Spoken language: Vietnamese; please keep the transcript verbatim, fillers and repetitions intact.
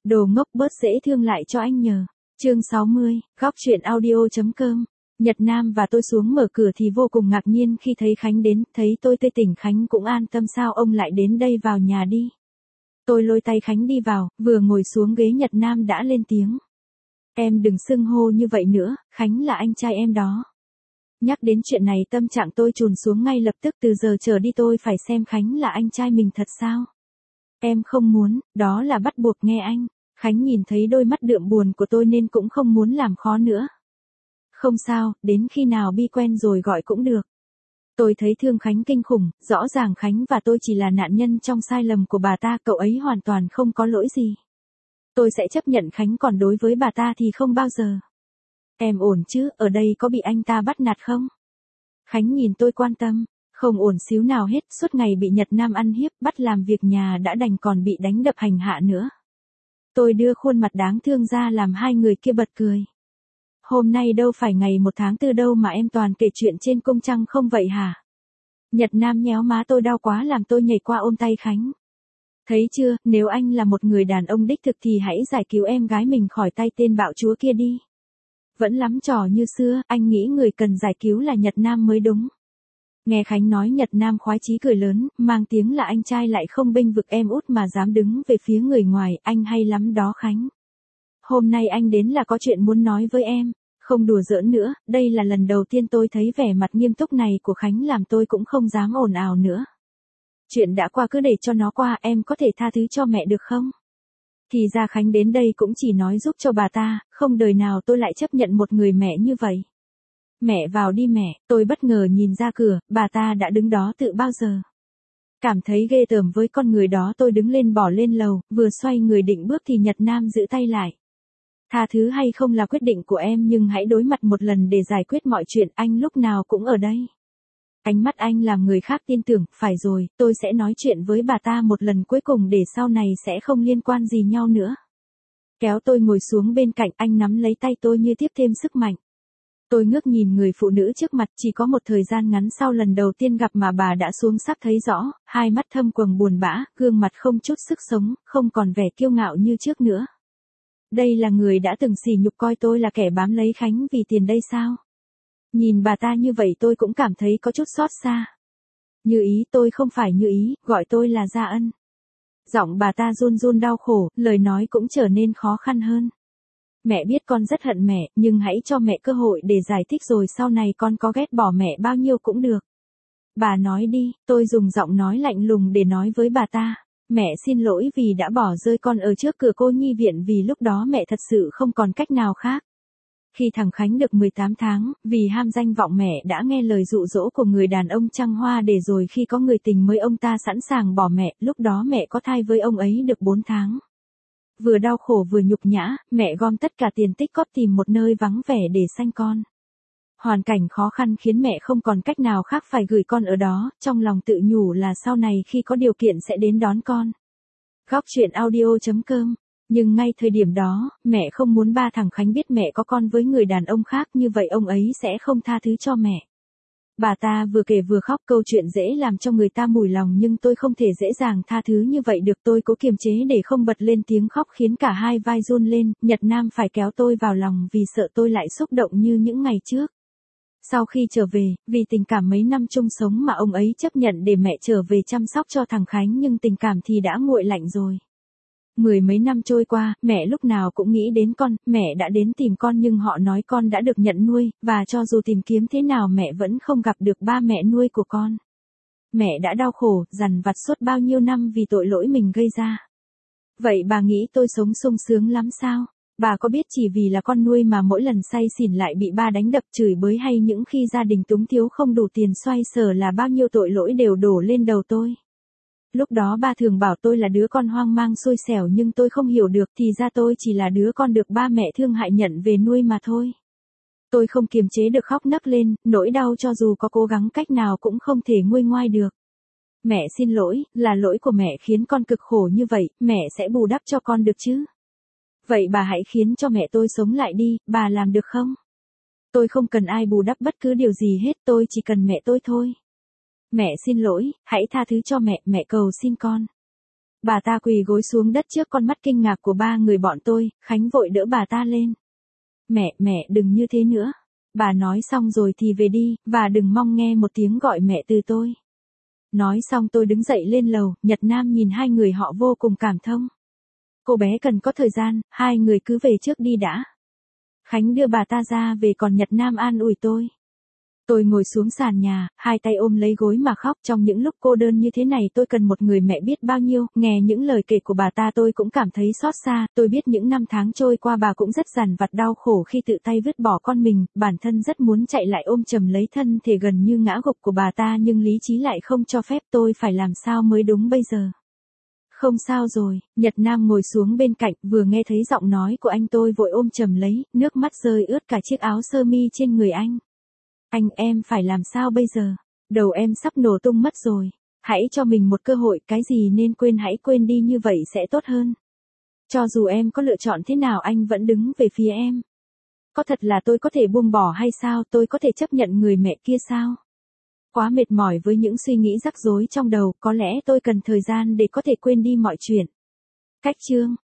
Đồ ngốc bớt dễ thương lại cho anh nhờ. Chương sáu mươi, góc truyện audio.com. Nhật Nam và tôi xuống mở cửa thì vô cùng ngạc nhiên khi thấy Khánh đến, thấy tôi tươi tỉnh Khánh cũng an tâm sao ông lại đến đây vào nhà đi. Tôi lôi tay Khánh đi vào, vừa ngồi xuống ghế Nhật Nam đã lên tiếng. Em đừng xưng hô như vậy nữa, Khánh là anh trai em đó. Nhắc đến chuyện này tâm trạng tôi trùn xuống ngay lập tức, từ giờ trở đi tôi phải xem Khánh là anh trai mình thật sao? Em không muốn, đó là bắt buộc nghe anh. Khánh nhìn thấy đôi mắt đượm buồn của tôi nên cũng không muốn làm khó nữa. Không sao, đến khi nào Bi quen rồi gọi cũng được. Tôi thấy thương Khánh kinh khủng, rõ ràng Khánh và tôi chỉ là nạn nhân trong sai lầm của bà ta, cậu ấy hoàn toàn không có lỗi gì. Tôi sẽ chấp nhận Khánh, còn đối với bà ta thì không bao giờ. Em ổn chứ, ở đây có bị anh ta bắt nạt không? Khánh nhìn tôi quan tâm. Không ổn xíu nào hết, suốt ngày bị Nhật Nam ăn hiếp, bắt làm việc nhà đã đành còn bị đánh đập hành hạ nữa. Tôi đưa khuôn mặt đáng thương ra làm hai người kia bật cười. Hôm nay đâu phải ngày một tháng tư đâu mà em toàn kể chuyện trên cung trăng không vậy hả? Nhật Nam nhéo má tôi đau quá làm tôi nhảy qua ôm tay Khánh. Thấy chưa, nếu anh là một người đàn ông đích thực thì hãy giải cứu em gái mình khỏi tay tên bạo chúa kia đi. Vẫn lắm trò như xưa, anh nghĩ người cần giải cứu là Nhật Nam mới đúng. Nghe Khánh nói, Nhật Nam khoái chí cười lớn, mang tiếng là anh trai lại không bênh vực em út mà dám đứng về phía người ngoài, anh hay lắm đó Khánh. Hôm nay anh đến là có chuyện muốn nói với em, không đùa giỡn nữa, đây là lần đầu tiên tôi thấy vẻ mặt nghiêm túc này của Khánh làm tôi cũng không dám ồn ào nữa. Chuyện đã qua cứ để cho nó qua, em có thể tha thứ cho mẹ được không? Thì ra Khánh đến đây cũng chỉ nói giúp cho bà ta, không đời nào tôi lại chấp nhận một người mẹ như vậy. Mẹ vào đi mẹ, tôi bất ngờ nhìn ra cửa, bà ta đã đứng đó từ bao giờ. Cảm thấy ghê tởm với con người đó, tôi đứng lên bỏ lên lầu, vừa xoay người định bước thì Nhật Nam giữ tay lại. Tha thứ hay không là quyết định của em, nhưng hãy đối mặt một lần để giải quyết mọi chuyện, anh lúc nào cũng ở đây. Ánh mắt anh làm người khác tin tưởng, phải rồi, tôi sẽ nói chuyện với bà ta một lần cuối cùng để sau này sẽ không liên quan gì nhau nữa. Kéo tôi ngồi xuống bên cạnh, anh nắm lấy tay tôi như tiếp thêm sức mạnh. Tôi ngước nhìn người phụ nữ trước mặt, chỉ có một thời gian ngắn sau lần đầu tiên gặp mà bà đã xuống sắc thấy rõ, hai mắt thâm quầng buồn bã, gương mặt không chút sức sống, không còn vẻ kiêu ngạo như trước nữa. Đây là người đã từng sỉ nhục coi tôi là kẻ bám lấy Khánh vì tiền đây sao? Nhìn bà ta như vậy tôi cũng cảm thấy có chút xót xa. Như ý, tôi không phải Như ý, gọi tôi là Gia Ân. Giọng bà ta run run đau khổ, lời nói cũng trở nên khó khăn hơn. Mẹ biết con rất hận mẹ, nhưng hãy cho mẹ cơ hội để giải thích rồi sau này con có ghét bỏ mẹ bao nhiêu cũng được. Bà nói đi, tôi dùng giọng nói lạnh lùng để nói với bà ta. Mẹ xin lỗi vì đã bỏ rơi con ở trước cửa cô nhi viện, vì lúc đó mẹ thật sự không còn cách nào khác. Khi thằng Khánh được mười tám tháng, vì ham danh vọng mẹ đã nghe lời dụ dỗ của người đàn ông trăng hoa, để rồi khi có người tình mới ông ta sẵn sàng bỏ mẹ, lúc đó mẹ có thai với ông ấy được bốn tháng. Vừa đau khổ vừa nhục nhã, mẹ gom tất cả tiền tích cóp tìm một nơi vắng vẻ để sanh con. Hoàn cảnh khó khăn khiến mẹ không còn cách nào khác phải gửi con ở đó, trong lòng tự nhủ là sau này khi có điều kiện sẽ đến đón con. Góc truyện audio.com. Nhưng ngay thời điểm đó, mẹ không muốn ba thằng Khánh biết mẹ có con với người đàn ông khác, như vậy ông ấy sẽ không tha thứ cho mẹ. Bà ta vừa kể vừa khóc, câu chuyện dễ làm cho người ta mủi lòng nhưng tôi không thể dễ dàng tha thứ như vậy được. Tôi cố kiềm chế để không bật lên tiếng khóc khiến cả hai vai run lên, Nhật Nam phải kéo tôi vào lòng vì sợ tôi lại xúc động như những ngày trước. Sau khi trở về, vì tình cảm mấy năm chung sống mà ông ấy chấp nhận để mẹ trở về chăm sóc cho thằng Khánh, nhưng tình cảm thì đã nguội lạnh rồi. Mười mấy năm trôi qua, mẹ lúc nào cũng nghĩ đến con, mẹ đã đến tìm con nhưng họ nói con đã được nhận nuôi, và cho dù tìm kiếm thế nào mẹ vẫn không gặp được ba mẹ nuôi của con. Mẹ đã đau khổ, dằn vặt suốt bao nhiêu năm vì tội lỗi mình gây ra. Vậy bà nghĩ tôi sống sung sướng lắm sao? Bà có biết chỉ vì là con nuôi mà mỗi lần say xỉn lại bị ba đánh đập chửi bới, hay những khi gia đình túng thiếu không đủ tiền xoay sở là bao nhiêu tội lỗi đều đổ lên đầu tôi. Lúc đó ba thường bảo tôi là đứa con hoang mang xui xẻo, nhưng tôi không hiểu được, thì ra tôi chỉ là đứa con được ba mẹ thương hại nhận về nuôi mà thôi. Tôi không kiềm chế được khóc nấc lên, nỗi đau cho dù có cố gắng cách nào cũng không thể nguôi ngoai được. Mẹ xin lỗi, là lỗi của mẹ khiến con cực khổ như vậy, mẹ sẽ bù đắp cho con được chứ. Vậy bà hãy khiến cho mẹ tôi sống lại đi, bà làm được không? Tôi không cần ai bù đắp bất cứ điều gì hết, tôi chỉ cần mẹ tôi thôi. Mẹ xin lỗi, hãy tha thứ cho mẹ, mẹ cầu xin con. Bà ta quỳ gối xuống đất trước con mắt kinh ngạc của ba người bọn tôi, Khánh vội đỡ bà ta lên. Mẹ, mẹ đừng như thế nữa. Bà nói xong rồi thì về đi, và đừng mong nghe một tiếng gọi mẹ từ tôi. Nói xong tôi đứng dậy lên lầu, Nhật Nam nhìn hai người họ vô cùng cảm thông. Cô bé cần có thời gian, hai người cứ về trước đi đã. Khánh đưa bà ta ra về còn Nhật Nam an ủi tôi. Tôi ngồi xuống sàn nhà, hai tay ôm lấy gối mà khóc. Trong những lúc cô đơn như thế này tôi cần một người mẹ biết bao nhiêu. Nghe những lời kể của bà ta tôi cũng cảm thấy xót xa. Tôi biết những năm tháng trôi qua bà cũng rất dằn vặt đau khổ khi tự tay vứt bỏ con mình. Bản thân rất muốn chạy lại ôm chầm lấy thân thể gần như ngã gục của bà ta, nhưng lý trí lại không cho phép. Tôi phải làm sao mới đúng bây giờ? Không sao rồi, Nhật Nam ngồi xuống bên cạnh, vừa nghe thấy giọng nói của anh tôi vội ôm chầm lấy, nước mắt rơi ướt cả chiếc áo sơ mi trên người anh. Anh, em phải làm sao bây giờ? Đầu em sắp nổ tung mất rồi. Hãy cho mình một cơ hội, cái gì nên quên hãy quên đi, như vậy sẽ tốt hơn. Cho dù em có lựa chọn thế nào anh vẫn đứng về phía em. Có thật là tôi có thể buông bỏ hay sao, tôi có thể chấp nhận người mẹ kia sao? Quá mệt mỏi với những suy nghĩ rắc rối trong đầu, có lẽ tôi cần thời gian để có thể quên đi mọi chuyện. Cách chương